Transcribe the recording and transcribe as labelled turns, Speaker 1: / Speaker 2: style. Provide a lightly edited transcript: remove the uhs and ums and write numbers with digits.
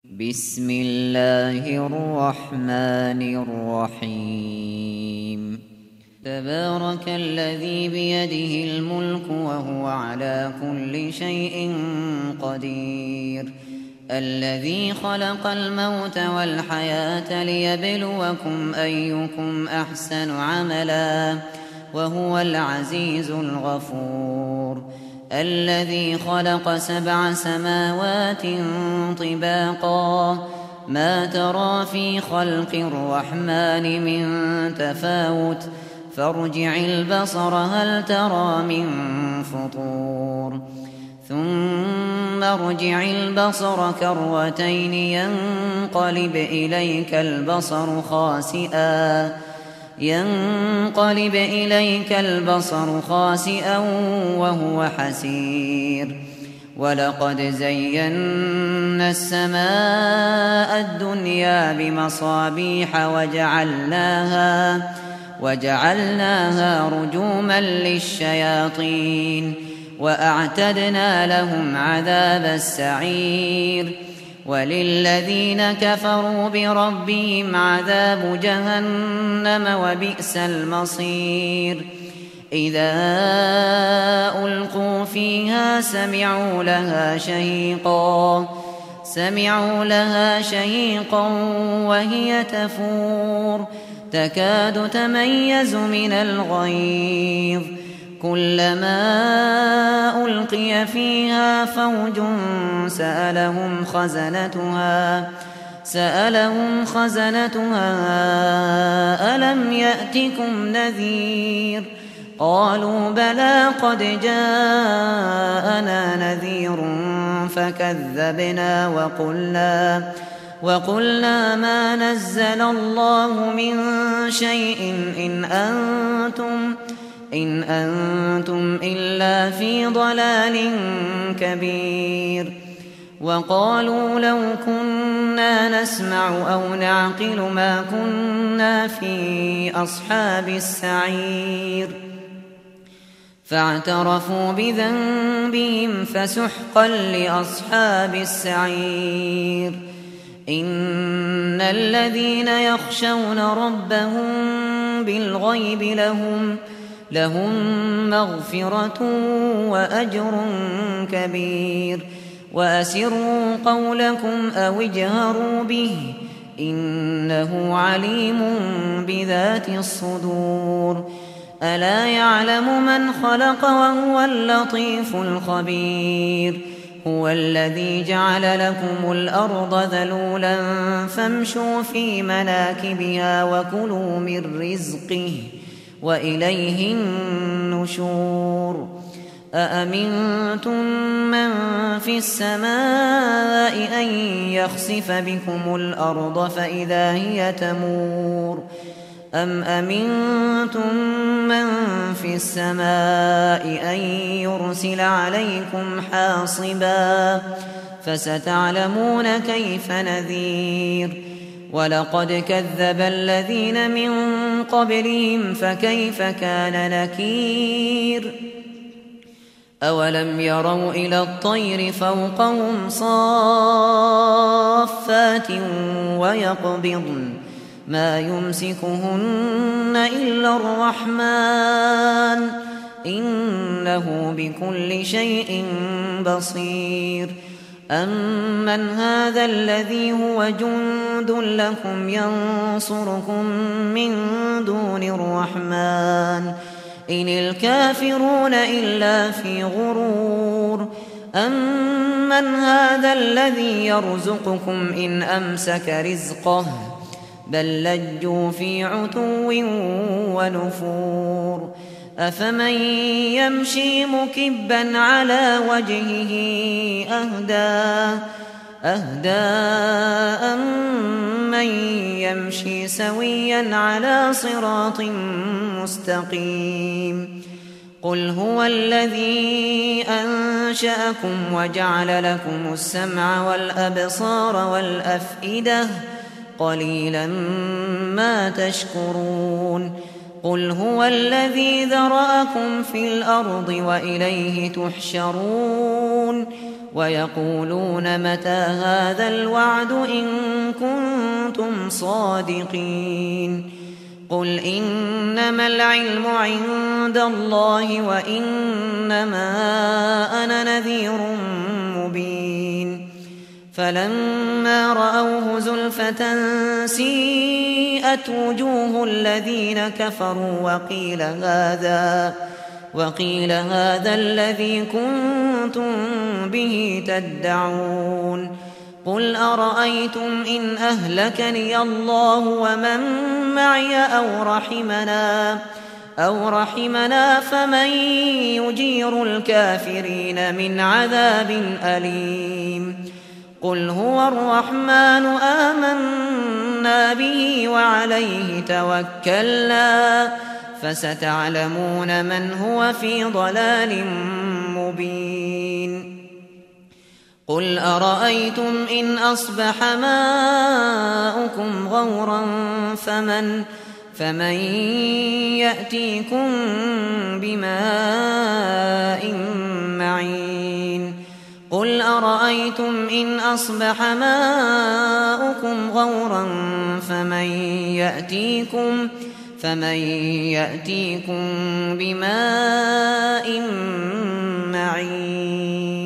Speaker 1: بسم الله الرحمن الرحيم. تبارك الذي بيده الملك وهو على كل شيء قدير. الذي خلق الموت والحياة ليبلوكم أيكم أحسن عملا وهو العزيز الغفور. الذي خلق 7 سماوات طباقا ما ترى في خلق الرحمن من تفاوت فارجع البصر هل ترى من فطور ثم ارجع البصر كرتين ينقلب إليك البصر خاسئا وهو حسير. ولقد زينا السماء الدنيا بمصابيح وجعلناها رجوما للشياطين وأعتدنا لهم عذاب السعير. وللذين كفروا بربهم عذاب جهنم وبئس المصير. إذا ألقوا فيها سمعوا لها شهيقا وهي تفور تكاد تميز من الغيظ. كلما ألقي فيها فوج سألهم خزنتها ألم يأتكم نذير قالوا بلى قد جاءنا نذير فكذبنا وقلنا ما نزل الله من شيء إن أنتم إلا في ضلال كبير. وقالوا لو كنا نسمع أو نعقل ما كنا في أصحاب السعير. فاعترفوا بذنبهم فسحقا لأصحاب السعير. إن الذين يخشون ربهم بالغيب لهم مغفرة وأجر كبير. وأسروا قولكم أو اجهروا به إنه عليم بذات الصدور. ألا يعلم من خلق وهو اللطيف الخبير. هو الذي جعل لكم الأرض ذلولا فامشوا في مناكبها وكلوا من رزقه وإليه النشور. أأمنتم من في السماء أن يخسف بكم الأرض فإذا هي تمور أم أمنتم من في السماء أن يرسل عليكم حاصبا فستعلمون كيف نذير. ولقد كذب الذين من قبلهم فكيف كان نكير. أولم يروا إلى الطير فوقهم صافات ويقبضن ما يمسكهن إلا الرحمن إنه بكل شيء بصير. أمن هذا الذي هو جند لكم ينصركم من دون الرحمن إن الكافرون إلا في غرور. أمن هذا الذي يرزقكم إن أمسك رزقه بل لجوا في عتو ونفور. أفمن يمشي مكبا على وجهه أهدى أمن يمشي سويا على صراط مستقيم. قل هو الذي أنشأكم وجعل لكم السمع والأبصار والأفئدة قليلا ما تشكرون. قل هو الذي ذرأكم في الأرض وإليه تحشرون. ويقولون متى هذا الوعد إن كنتم صادقين قل إنما العلم عند الله وإنما أنا نذير مبين فلما رأوه زلفة سيئت وجوه الذين كفروا وقيل هذا الذي كنتم به تدعون قل أرأيتم إن أهلكني الله ومن معي أو رحمنا فمن يجير الكافرين من عذاب أليم قل هو الرحمن آمنا به وعليه توكلنا فستعلمون من هو في ضلال مبين قل أرأيتم إن أصبح ماؤكم غورا فمن يأتيكم بماء معين قل أرأيتم إن أصبح ماؤكم غورا فمن يأتيكم بماء معين